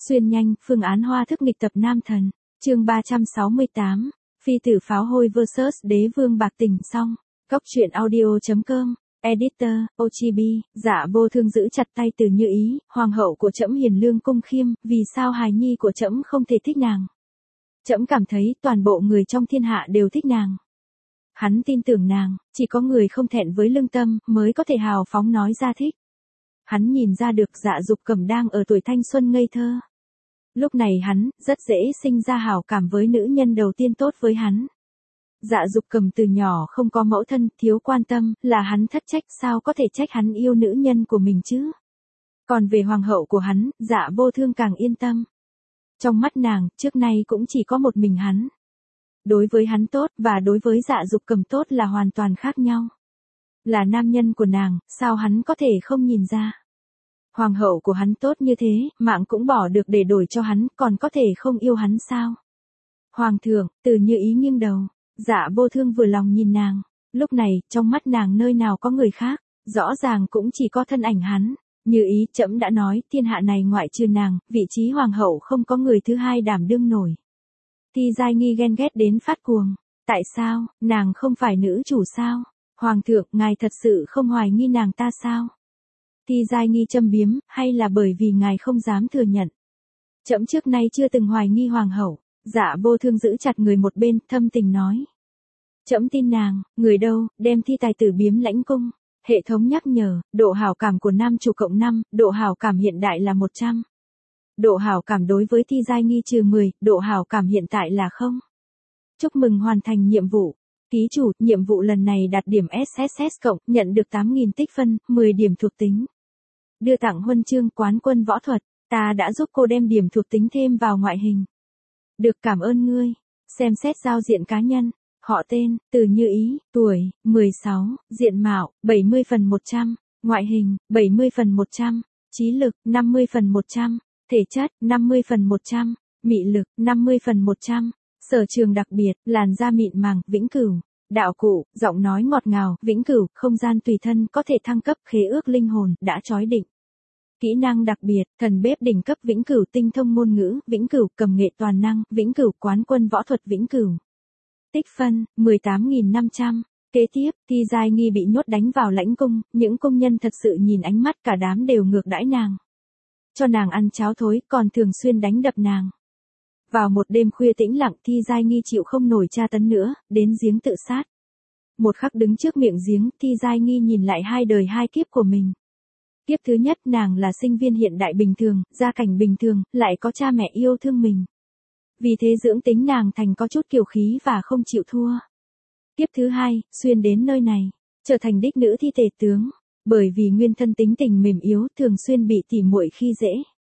Xuyên nhanh, phương án hoa thức nghịch tập nam thần. Chương 368. Phi tử pháo hôi vs đế vương bạc tình xong. Góc truyện audio.com. Editor, Ochibi, Dạ Vô Thương giữ chặt tay Từ Như Ý, hoàng hậu của trẫm hiền lương cung khiêm, vì sao hài nhi của trẫm không thể thích nàng? Trẫm cảm thấy toàn bộ người trong thiên hạ đều thích nàng. Hắn tin tưởng nàng, chỉ có người không thẹn với lương tâm mới có thể hào phóng nói ra thích. Hắn nhìn ra được Dạ Dục Cầm đang ở tuổi thanh xuân ngây thơ. Lúc này hắn rất dễ sinh ra hảo cảm với nữ nhân đầu tiên tốt với hắn. Dạ Dục Cầm từ nhỏ không có mẫu thân, thiếu quan tâm, là hắn thất trách, sao có thể trách hắn yêu nữ nhân của mình chứ? Còn về hoàng hậu của hắn, Dạ Vô Thương càng yên tâm. Trong mắt nàng, trước nay cũng chỉ có một mình hắn. Đối với hắn tốt và đối với Dạ Dục Cầm tốt là hoàn toàn khác nhau. Là nam nhân của nàng, sao hắn có thể không nhìn ra? Hoàng hậu của hắn tốt như thế, mạng cũng bỏ được để đổi cho hắn, còn có thể không yêu hắn sao? Hoàng thượng, Từ Như Ý nghiêng đầu. Dạ Vô Thương vừa lòng nhìn nàng. Lúc này, trong mắt nàng nơi nào có người khác, rõ ràng cũng chỉ có thân ảnh hắn. Như Ý, trẫm đã nói, thiên hạ này ngoại trừ nàng, vị trí hoàng hậu không có người thứ hai đảm đương nổi. Thi Giai Nghi ghen ghét đến phát cuồng. Tại sao, nàng không phải nữ chủ sao? Hoàng thượng, ngài thật sự không hoài nghi nàng ta sao? Thi Giai Nghi châm biếm, hay là bởi vì ngài không dám thừa nhận? Trẫm trước nay chưa từng hoài nghi hoàng hậu. Dạ Vô Thương giữ chặt người một bên, thâm tình nói. Trẫm tin nàng, người đâu, đem thi tài tử biếm lãnh cung. Hệ thống nhắc nhở, độ hảo cảm của nam chủ cộng 5, độ hảo cảm hiện đại là 100. Độ hảo cảm đối với Thi Giai Nghi trừ 10, độ hảo cảm hiện tại là 0. Chúc mừng hoàn thành nhiệm vụ. Ký chủ, nhiệm vụ lần này đạt điểm SSS cộng, nhận được 8.000 tích phân, 10 điểm thuộc tính. Đưa tặng huân chương quán quân võ thuật, ta đã giúp cô đem điểm thuộc tính thêm vào ngoại hình. Được, cảm ơn ngươi. Xem xét giao diện cá nhân. Họ tên, Từ Như Ý, tuổi, 16, diện mạo, 70/100, ngoại hình, 70/100, trí lực, 50/100, thể chất, 50/100, mị lực, 50/100, sở trường đặc biệt, làn da mịn màng, vĩnh cửu, đạo cụ, giọng nói ngọt ngào, vĩnh cửu, không gian tùy thân, có thể thăng cấp, khế ước linh hồn, đã trói định. Kỹ năng đặc biệt, thần bếp đỉnh cấp vĩnh cửu, tinh thông ngôn ngữ, vĩnh cửu, cầm nghệ toàn năng, vĩnh cửu, quán quân võ thuật vĩnh cửu. Tích phân, 18.500. Kế tiếp, Thi Giai Nghi bị nhốt đánh vào lãnh cung, những công nhân thật sự nhìn ánh mắt cả đám đều ngược đãi nàng. Cho nàng ăn cháo thối, còn thường xuyên đánh đập nàng. Vào một đêm khuya tĩnh lặng, Thi Giai Nghi chịu không nổi tra tấn nữa, đến giếng tự sát. Một khắc đứng trước miệng giếng, Thi Giai Nghi nhìn lại hai đời hai kiếp của mình. Kiếp thứ nhất, nàng là sinh viên hiện đại bình thường, gia cảnh bình thường, lại có cha mẹ yêu thương mình. Vì thế dưỡng tính nàng thành có chút kiều khí và không chịu thua. Kiếp thứ hai, xuyên đến nơi này, trở thành đích nữ thi tể tướng, bởi vì nguyên thân tính tình mềm yếu, thường xuyên bị tỉ muội khi dễ.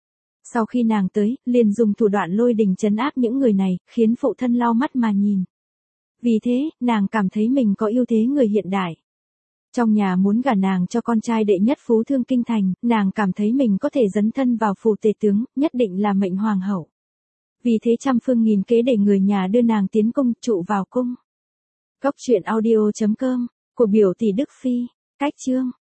Sau khi nàng tới, liền dùng thủ đoạn lôi đình trấn áp những người này, khiến phụ thân lau mắt mà nhìn. Vì thế, nàng cảm thấy mình có ưu thế người hiện đại. Trong nhà muốn gả nàng cho con trai đệ nhất phú thương kinh thành, nàng cảm thấy mình có thể dấn thân vào phủ tể tướng, nhất định là mệnh hoàng hậu. Vì thế trăm phương nghìn kế để người nhà đưa nàng tiến cung, trụ vào cung. Góc truyện audio.com, của biểu tỷ Đức Phi, cách chương.